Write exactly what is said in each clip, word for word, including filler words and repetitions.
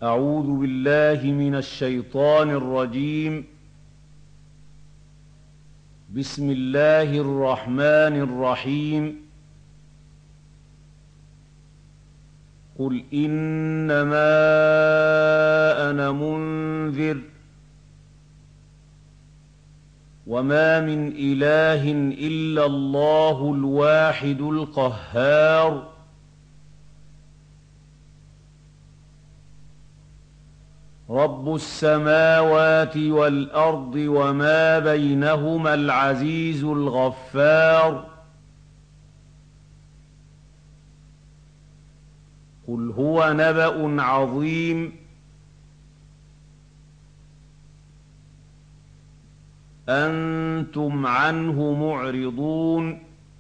أعوذ بالله من الشيطان الرجيم. بسم الله الرحمن الرحيم. قل إنما أنا منذر وما من إله إلا الله الواحد القهار. رب السماوات والأرض وما بينهما العزيز الغفار. قل هو نبأ عظيم أنتم عنه معرضون.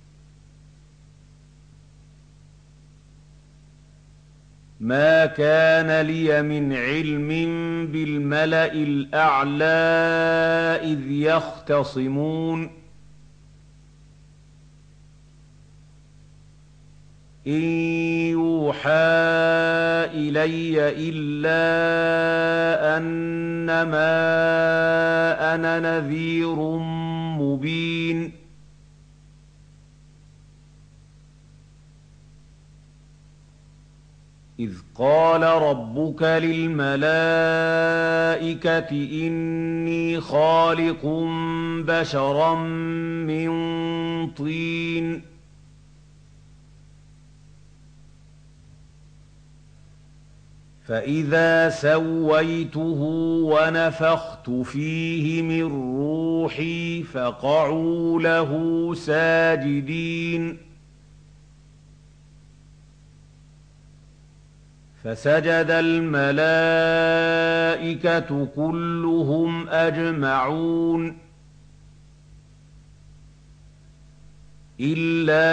ما كان لي من علم بالملأ الأعلى إذ يختصمون. إن يوحى إلي إلا أنما أنا نذير مبين. إذ قال ربك للملائكة إني خالق بشرا من طين فإذا سويته ونفخت فيه من روحي فقعوا له ساجدين. فسجد الملائكة كلهم أجمعون إلا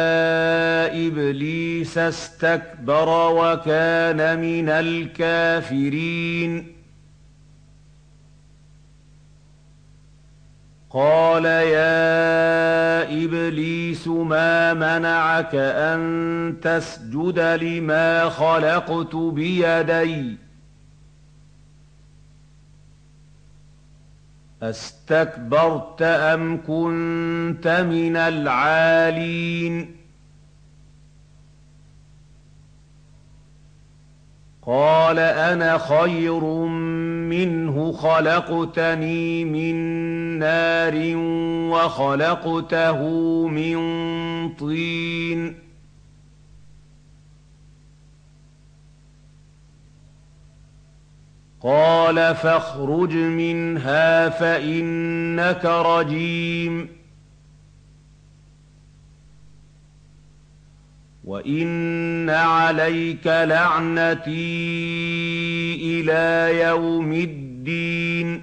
إبليس استكبر وكان من الكافرين. قال يا إبليس ما منعك أن تسجد لما خلقت بيدي أستكبرت أم كنت من العالين؟ قال أنا خير منه خلقتني من نار وخلقته من طين. قال فاخرج منها فإنك رجيم وإن عليك لعنتي إلى يوم الدين.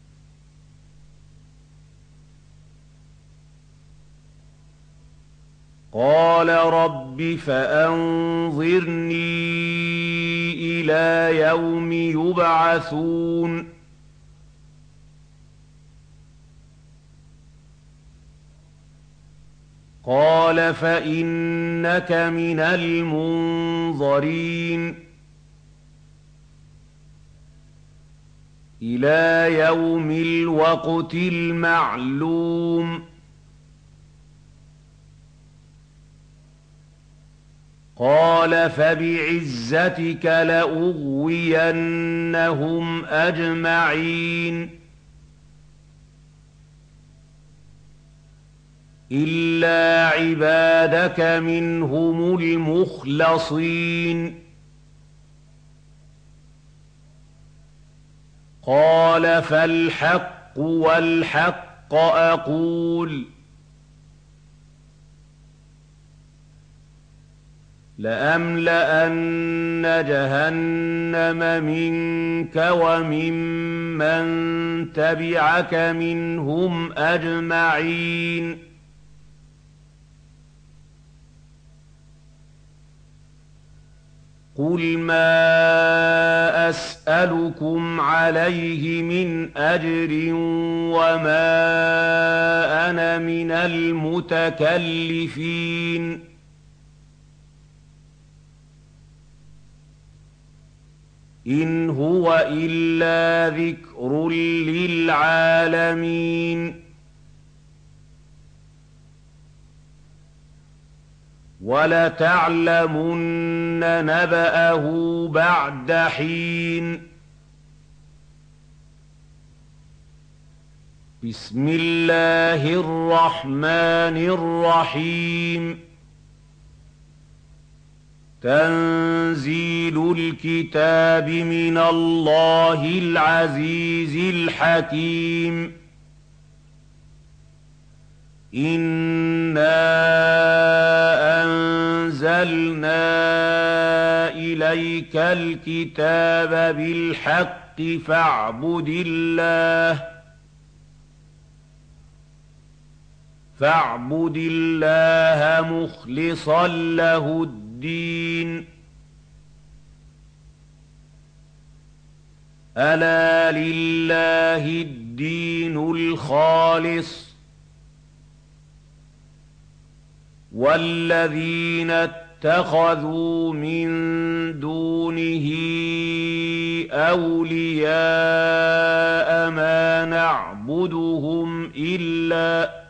قال رب فأنظرني إلى يوم يبعثون. قال فإنك من المنظرين إلى يوم الوقت المعلوم. قال فبعزتك لأغوينهم أجمعين إلا عبادك منهم المخلصين. قال فالحق والحق أقول لأملأن جهنم منك وممن تبعك منهم أجمعين. قل ما أسألكم عليه من أجر وما أنا من المتكلفين. إِنْ هُوَ إِلَّا ذِكْرٌ لِّلْعَالَمِينَ وَلَتَعْلَمُنَّ نَبَأَهُ بَعْدَ حِينٍ بسم الله الرحمن الرحيم تنزيل الكتاب من الله العزيز الحكيم إنا أنزلنا إليك الكتاب بالحق فاعبد الله فاعبد الله مخلصا له الدين ألا لله الدين الخالص والذين اتخذوا من دونه أولياء ما نعبدهم إلا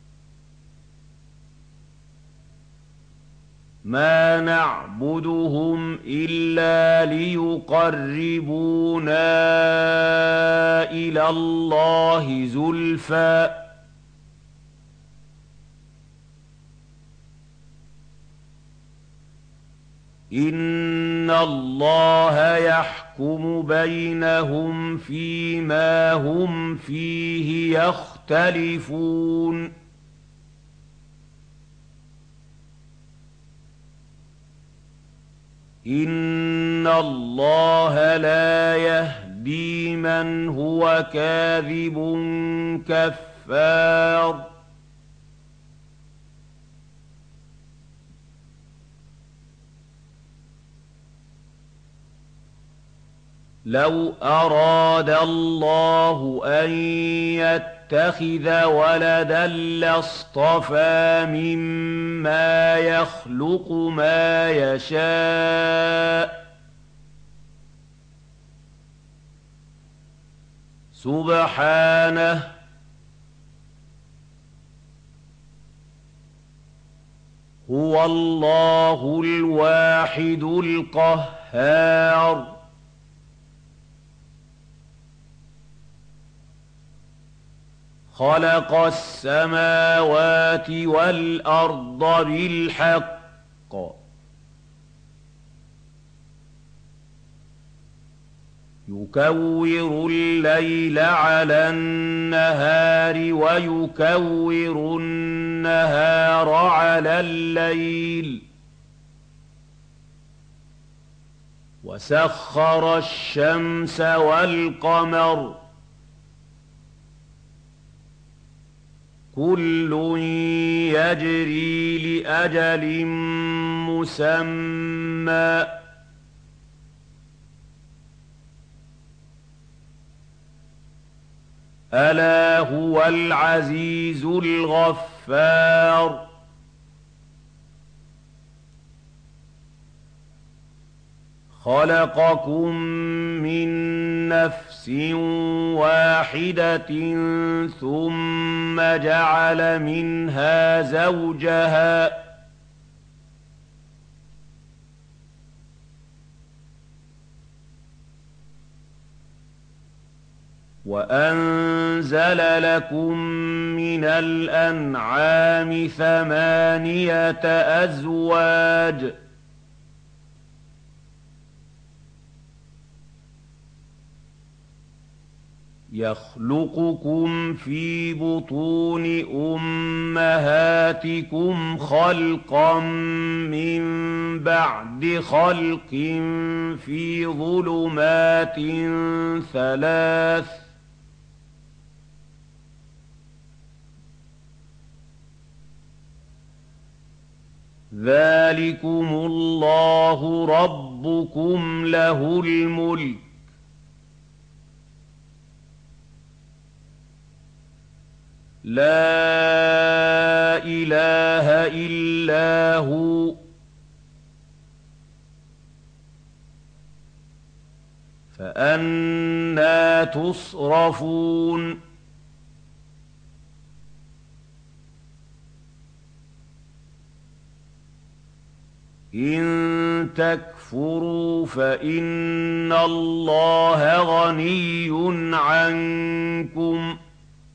ما نعبدهم إلا ليقربونا إلى الله زلفى إن الله يحكم بينهم فيما هم فيه يختلفون إن الله لا يهدي من هو كاذب كفار لو أراد الله أن يتخذ ولدا لاصطفى مما يخلق ما يشاء سبحانه هو الله الواحد القهار خلق السماوات والأرض بالحق يكور الليل على النهار ويكور النهار على الليل وسخر الشمس والقمر كل يجري لأجل مسمى ألا هو العزيز الغفار خلقكم من نفس واحدة ثم جعل منها زوجها وأنزل لكم من الأنعام ثمانية أزواج يخلقكم في بطون أمهاتكم خلقا من بعد خلق في ظلمات ثلاث ذلكم الله ربكم له الملك لا إله إلا هو فأنى تصرفون إن تكفروا فإن الله غني عنكم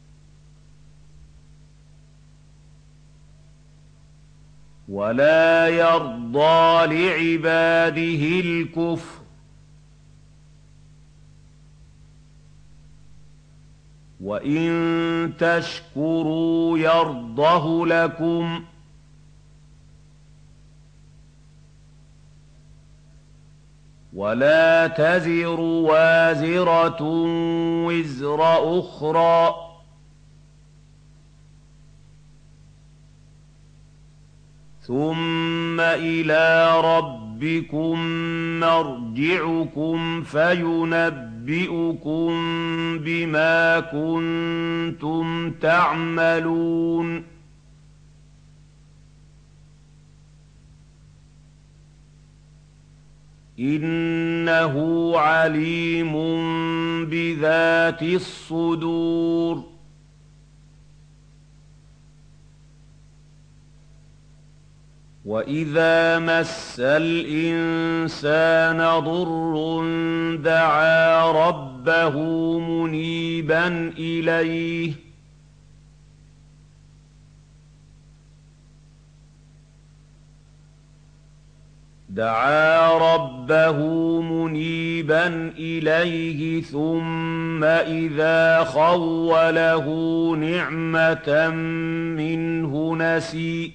ولا يرضى لعباده الكفر وإن تشكروا يرضه لكم ولا تزر وازرة وزر أخرى ثم إلى ربكم مرجعكم فينبئكم بما كنتم تعملون إنه عليم بذات الصدور وإذا مس الإنسان ضر دعا ربه منيبا إليه دعا ربه منيبا إليه ثم إذا خوله نعمة منه نسي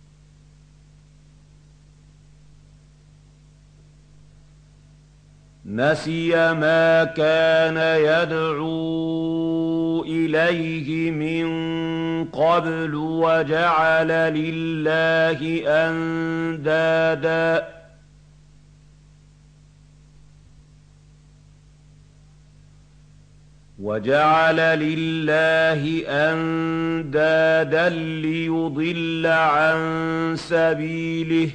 نسي ما كان يدعو إليه من قبل وجعل لله أندادا وجعل لله أندادا ليضل عن سبيله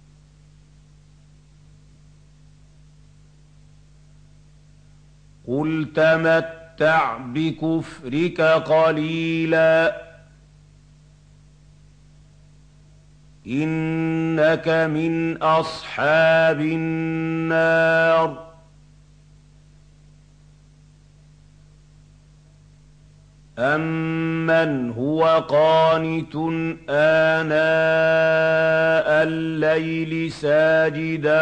قل تمتع بكفرك قليلا إنك من أصحاب النار أَمَّنْ هُوَ قَانِتٌ آنَاءَ اللَّيْلِ سَاجِدًا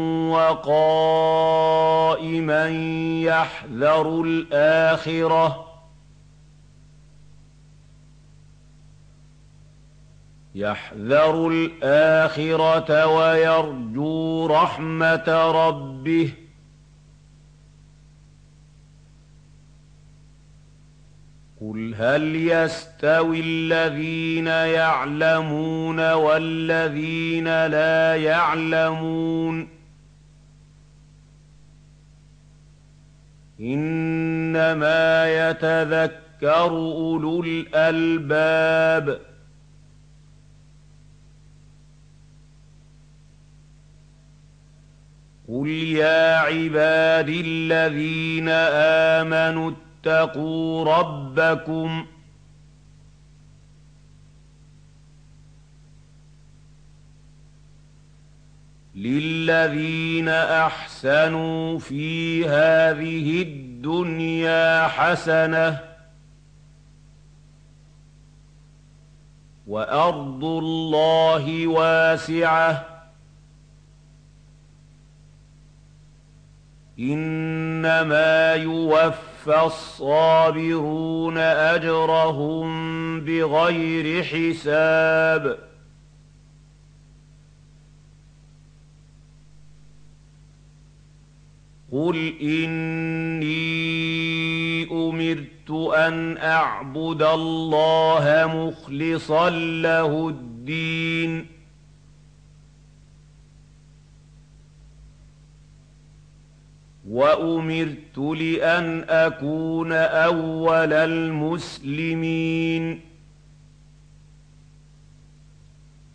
وَقَائِمًا يَحْذَرُ الْآخِرَةَ يَحْذَرُ الْآخِرَةَ وَيَرْجُو رَحْمَةَ رَبِّهِ قُلْ هَلْ يَسْتَوِي الَّذِينَ يَعْلَمُونَ وَالَّذِينَ لَا يَعْلَمُونَ إِنَّمَا يَتَذَكَّرُ أُولُو الْأَلْبَابِ قُلْ يَا عِبَادِي الَّذِينَ آمَنُوا اتقوا ربكم للذين أحسنوا في هذه الدنيا حسنة وأرض الله واسعة إنما يوفى فالصابرون أجرهم بغير حساب قل إني أمرت أن أعبد الله مخلصا له الدين وأمرت لأن أكون أول المسلمين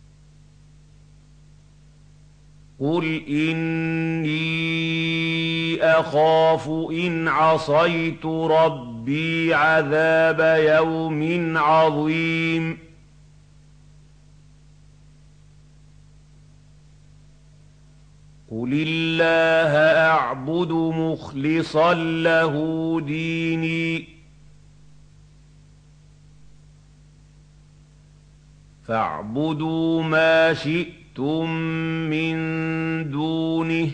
قل إني أخاف إن عصيت ربي عذاب يوم عظيم قل الله أعبد مخلصا له ديني فاعبدوا ما شئتم من دونه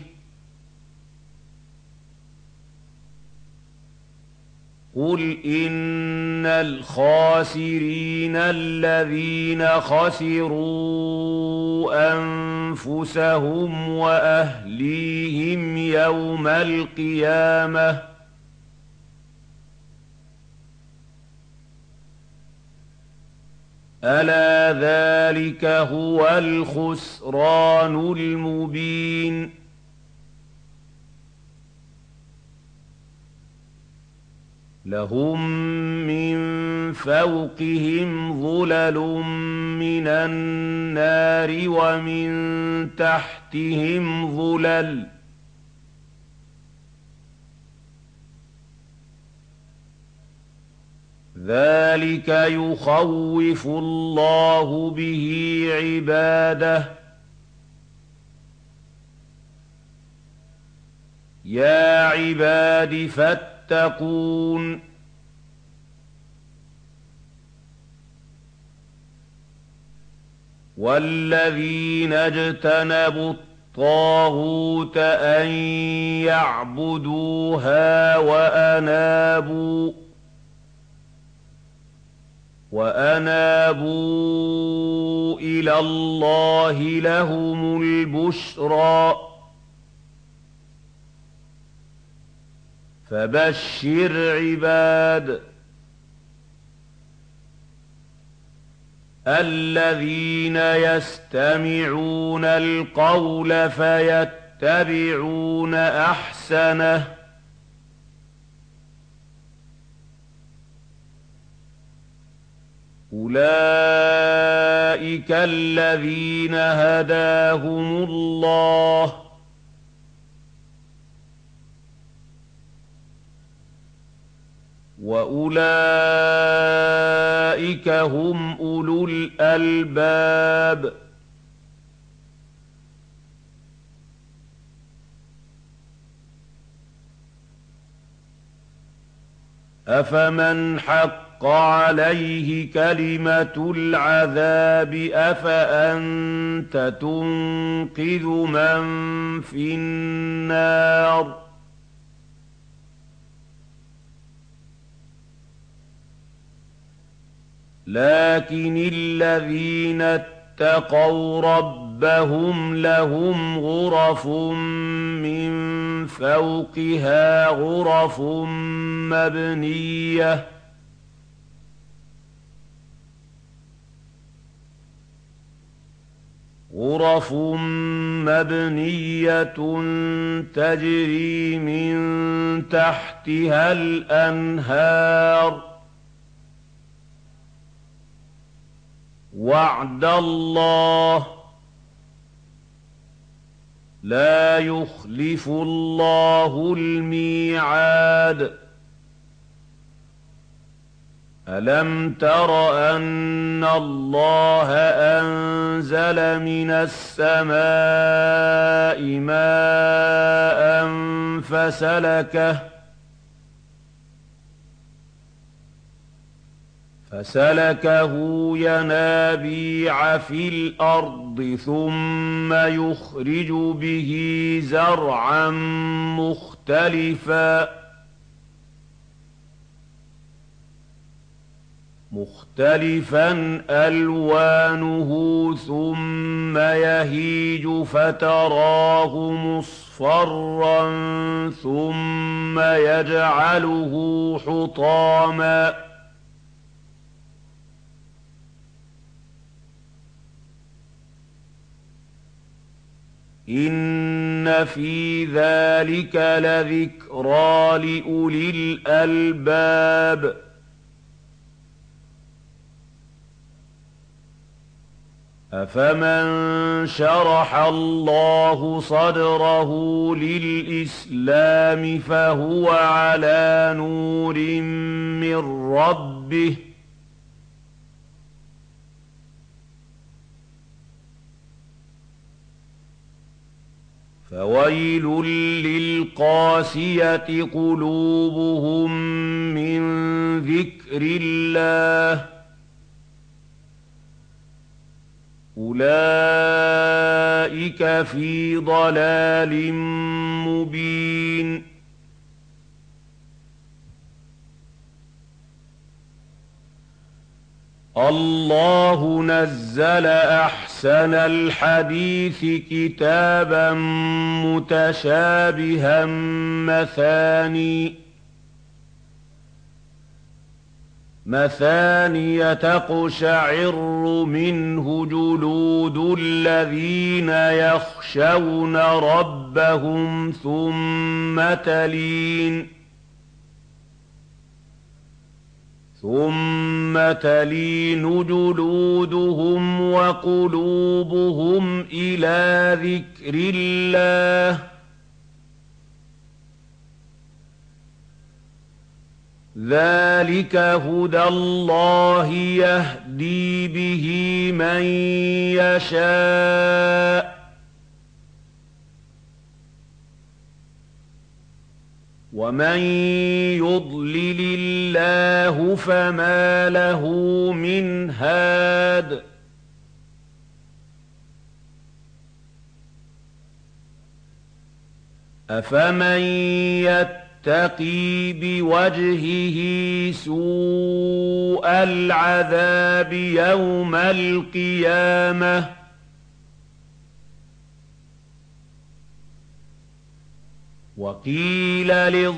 قل إن الخاسرين الذين خسروا أنفسهم وأهليهم يوم القيامة ألا ذلك هو الخسران المبين لهم من فوقهم ظلل من النار ومن تحتهم ظلل ذلك يخوف الله به عباده يا عباد فاتقون والذين اجتنبوا الطاغوت أن يعبدوها وأنابوا وأنابوا إلى الله لهم البشرى فبشر عباد الذين يستمعون القول فيتبعون أحسنه أولئك الذين هداهم الله وأولئك هم أولو الألباب أفمن حق عليه كلمة العذاب أفأنت تنقذ من في النار لكن الذين اتقوا ربهم لهم غرف من فوقها غرف مبنية غرف مبنية تجري من تحتها الأنهار وعد الله لا يخلف الله الميعاد ألم تر أن الله أنزل من السماء ماء فسلكه فسلكه ينابيع في الأرض ثم يخرج به زرعا مختلفا مختلفا ألوانه ثم يهيج فتراه مصفرا ثم يجعله حطاما إن في ذلك لذكرى لأولي الألباب أَفَمَن شَرَحَ اللَّهُ صَدْرَهُ لِلْإِسْلَامِ فَهُوَ عَلَىٰ نُورٍ مِّن رَّبِّهِ ۚ فَوَيْلٌ لِّلْقَاسِيَةِ قُلُوبُهُم مِّن ذِكْرِ اللَّهِ ۚ أُولَٰئِكَ فِي ضَلَالٍ مُّبِينٍ. الله نزل أحسن الحديث كتابا متشابها مثاني مثانية تقشعر منه جلود الذين يخشون ربهم ثم تلين ثم تلين جلودهم وقلوبهم إلى ذكر الله، ذلك هدى الله يهدي به من يشاء، ومن يضلل الله فما له من هاد. أفمن يتقي بوجهه سوء العذاب يوم القيامة وقيل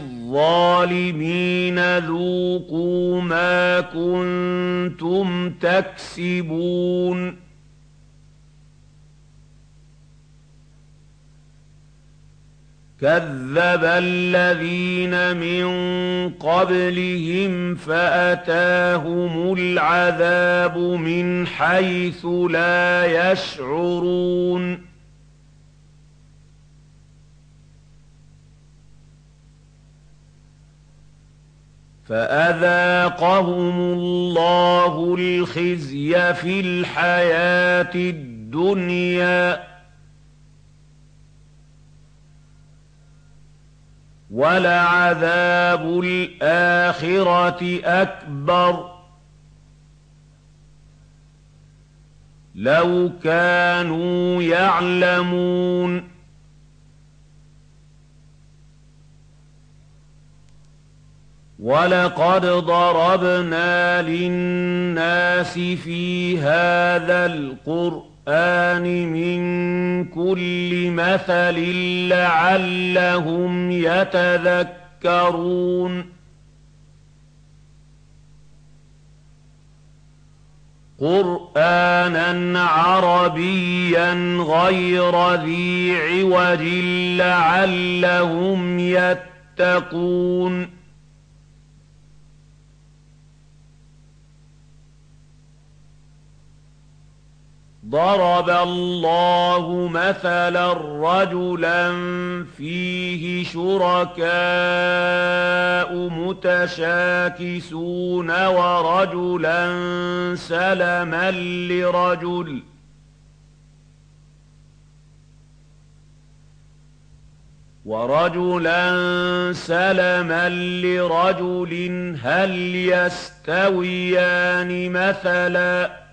للظالمين ذوقوا ما كنتم تكسبون. كذب الذين من قبلهم فأتاهم العذاب من حيث لا يشعرون. فأذاقهم الله الخزي في الحياة الدنيا ولعذاب الآخرة أكبر لو كانوا يعلمون. ولقد ضربنا للناس في هذا القرآن من كل مثل لعلهم يتذكرون. قرآنا عربيا غير ذي عوج لعلهم يتقون. ضرب الله مثلا رجلا فيه شركاء متشاكسون ورجلا سلما لرجل ورجلا سلما لرجل هل يستويان مثلا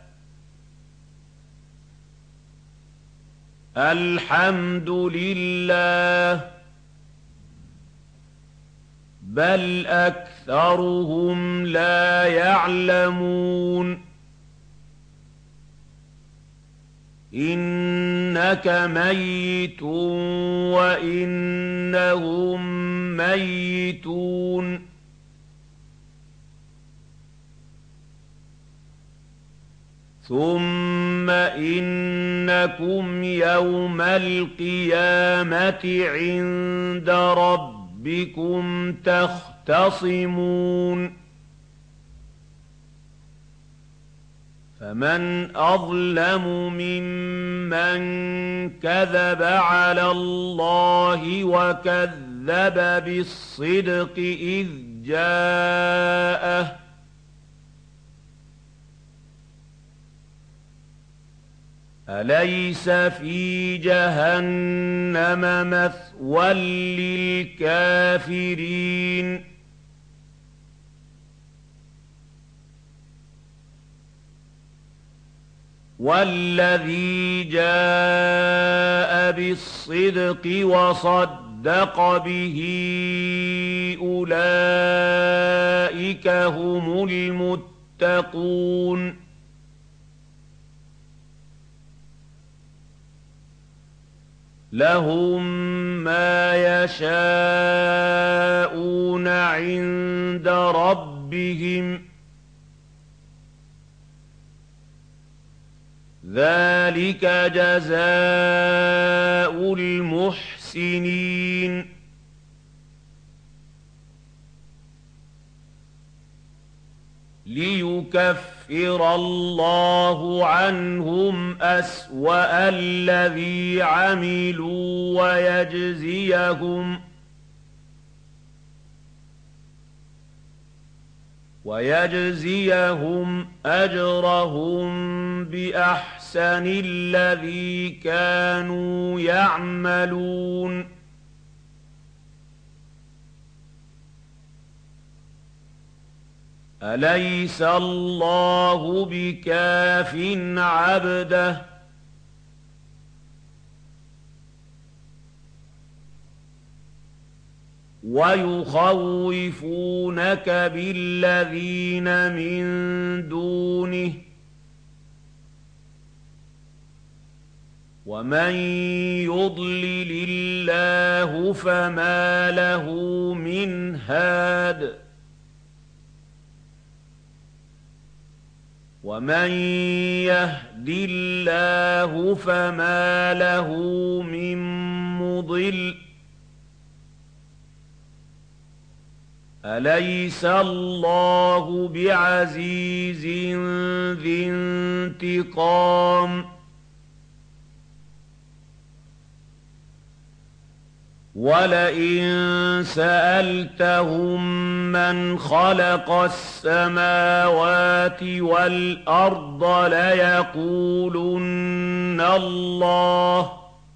الحمد لله بل أكثرهم لا يعلمون. إنك ميت وإنهم ميتون ثم إنكم يوم القيامة عند ربكم تختصمون. فمن أظلم ممن كذب على الله وكذب بالصدق إذ جاءه أليس في جهنم مثوى للكافرين والذي جاء بالصدق وصدق به أولئك هم المتقون لهم ما يشاءون عند ربهم ذلك جزاء المحسنين ليكفر الله عنهم أسوأ الذي عملوا ويجزيهم ويجزيهم أجرهم بأحسن الذي كانوا يعملون أليس الله بكاف عبده ويخوفونك بالذين من دونه ومن يضلل الله فما له من هاد ومن يهد الله فما له من مضل أليس الله بعزيز ذي انتقام ولئن سألتهم من خلق السماوات والأرض ليقولن الله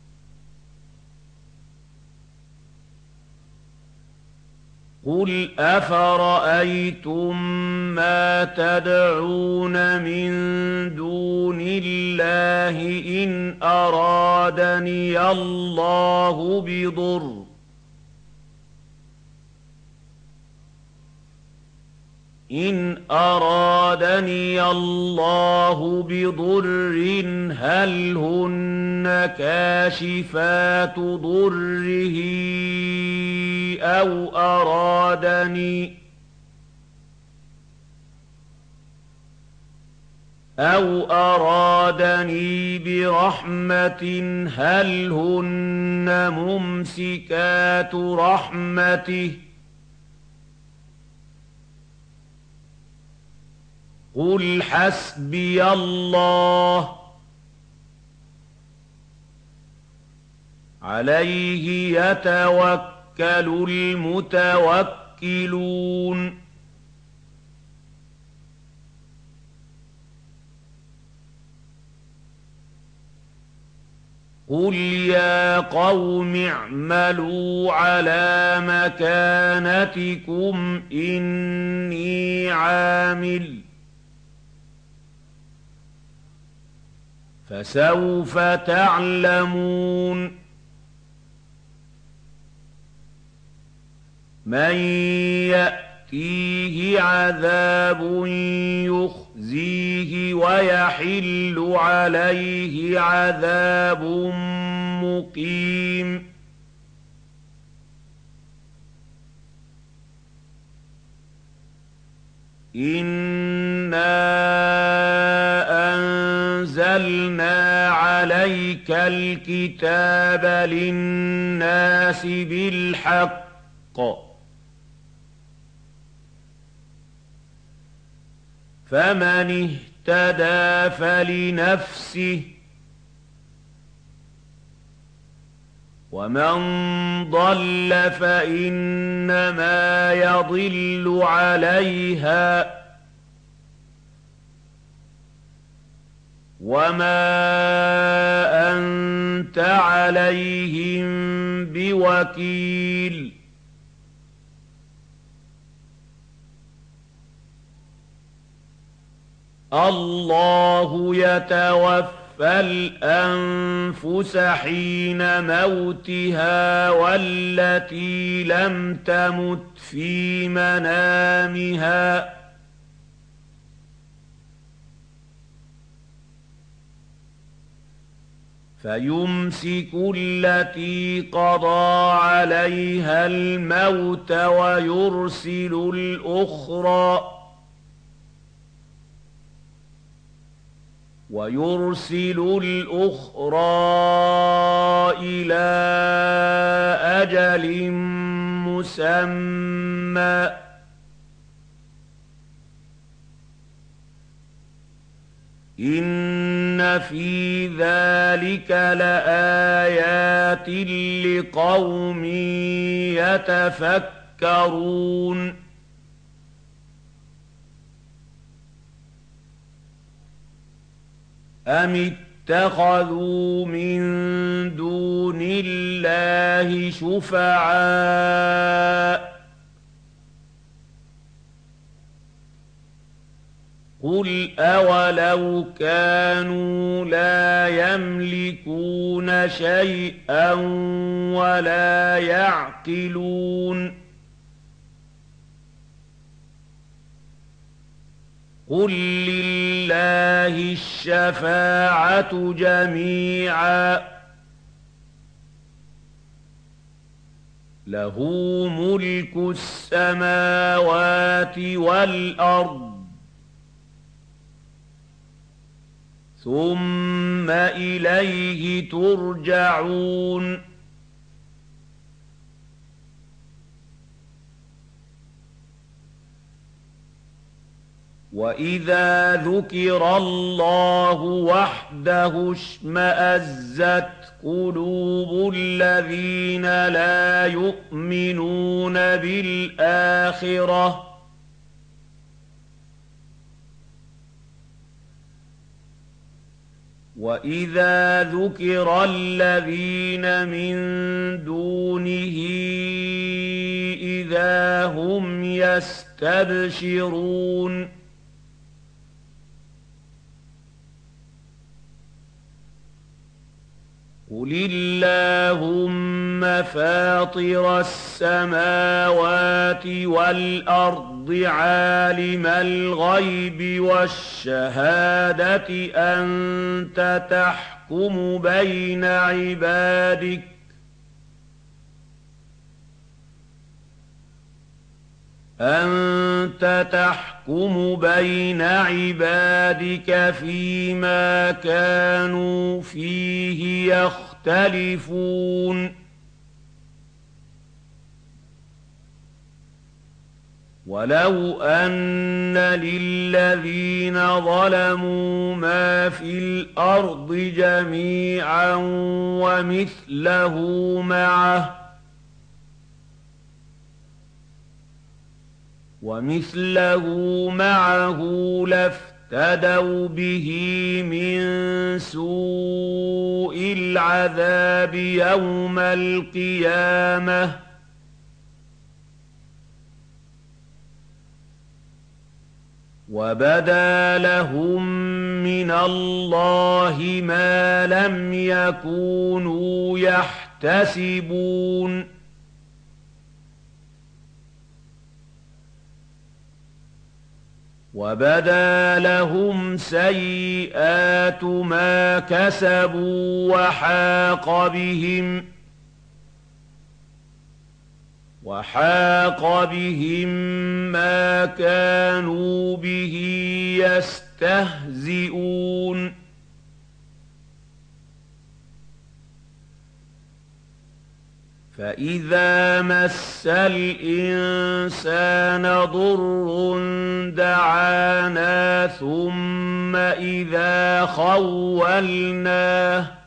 قل أفرأيتم ما تدعون من دون الله إن أرادني الله بضر إن أرادني الله بضر هل هن كاشفات ضره أو أرادني أو أرادني برحمة هل هن ممسكات رحمته قل حسبي الله عليه يتوكل المتوكلون قل يا قوم اعملوا على مكانتكم إني عامل فسوف تعلمون من يأتيه عذاب يخزيه ويحل عليه عذاب مقيم إنا أنزلنا عليك الكتاب للناس بالحق فمن اهْتَدَىٰ فَلِنَفْسِهِ ۖ وَمَن ضَلَّ فَإِنَّمَا يَضِلُّ عَلَيْهَا ۖ وَمَا أَنتَ عَلَيْهِم بِوَكِيلٍ. اللَّهُ يَتَوَفَّى الْأَنفُسَ حِينَ مَوْتِهَا وَالَّتِي لَمْ تَمُتْ فِي مَنَامِهَا ۖ فَيُمْسِكُ الَّتِي قَضَىٰ عَلَيْهَا الْمَوْتَ وَيُرْسِلُ الْأُخْرَىٰ وَيُرْسِلُ الْأُخْرَىٰ إِلَىٰ أَجَلٍ مُّسَمًّى ۖ إِنَّ فِي ذَٰلِكَ لَآيَاتٍ لِّقَوْمٍ يَتَفَكَّرُونَ. أَمِ اتَّخَذُوا مِن دُونِ اللَّهِ شُفَعَاءَ ۚ قُلْ أَوَلَوْ كَانُوا لَا يَمْلِكُونَ شَيْئًا وَلَا يَعْقِلُونَ قُل لِّلَّهِ الشَّفَاعَةُ جَمِيعًا ۖ لَّهُ مُلْكُ السَّمَاوَاتِ وَالْأَرْضِ، ثُمَّ إِلَيْهِ تُرْجَعُونَ. وَإِذَا ذُكِرَ اللَّهُ وَحْدَهُ اشْمَأَزَّتْ قُلُوبُ الَّذِينَ لَا يُؤْمِنُونَ بِالْآخِرَةِ ۖ وَإِذَا ذُكِرَ الَّذِينَ مِن دُونِهِ إِذَا هُمْ يَسْتَبْشِرُونَ قُلِ اللَّهُمَّ فَاطِرَ السَّمَاوَاتِ وَالْأَرْضِ عَالِمَ الْغَيْبِ وَالشَّهَادَةِ أَنتَ تَحْكُمُ بَيْنَ عِبَادِكَ أَنتَ تَحْكُمُ بَيْنَ عِبَادِكَ فِيمَا كَانُوا فِيهِ يَخْتَلِفُونَ وَلَوْ أَنَّ لِلَّذِينَ ظَلَمُوا مَا فِي الْأَرْضِ جَمِيعًا وَمِثْلَهُ مَعَهُ وَمِثْلَهُ مَعَهُ لَافْتَدَوْا بِهِ مِن سُوءِ الْعَذَابِ يَوْمَ الْقِيَامَةِ ۚ وَبَدَا لَهُم مِّنَ اللَّهِ مَا لَمْ يَكُونُوا يَحْتَسِبُونَ وَبَدَا لَهُمْ سَيِّئَاتُ مَا كَسَبُوا وَحَاقَ بِهِم وَحَاقَ بِهِم مَّا كَانُوا بِهِ يَسْتَهْزِئُونَ. فإذا مس الإنسان ضر دعانا ثم إذا خولناه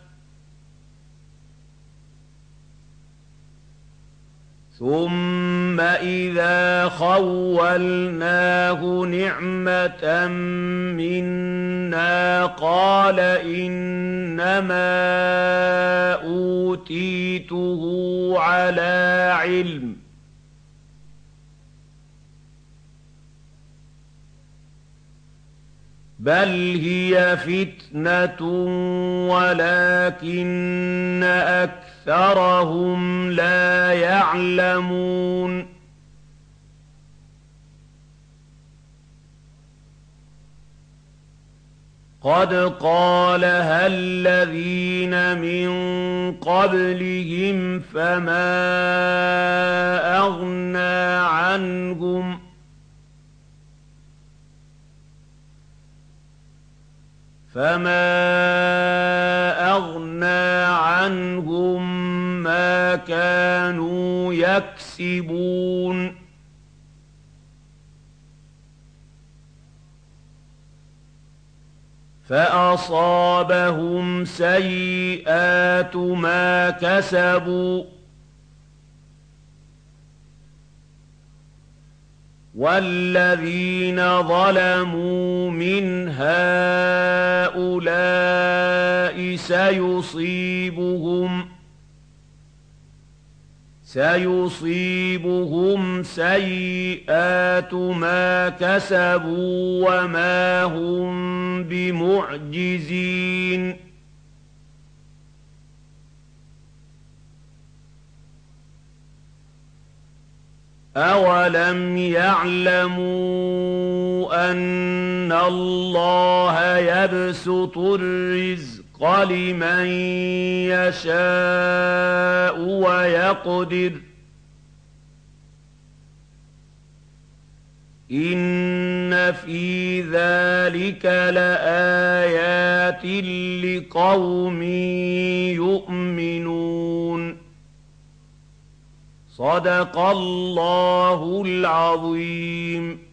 ثم إذا خولناه نعمة منا قال إنما أوتيته على علم بل هي فتنة ولكن أكثرهم لا يعلمون قد قالها الذين من قبلهم فما أغنى عنهم فما أغنى عنهم ما كانوا يكسبون فأصابهم سيئات ما كسبوا والذين ظلموا من هؤلاء سيصيبهم سيصيبهم سيئات ما كسبوا وما هم بمعجزين أولم يعلموا أن الله يبسط الرزق لمن يشاء ويقدر إن في ذلك لآيات لقوم يؤمنون صدق الله العظيم.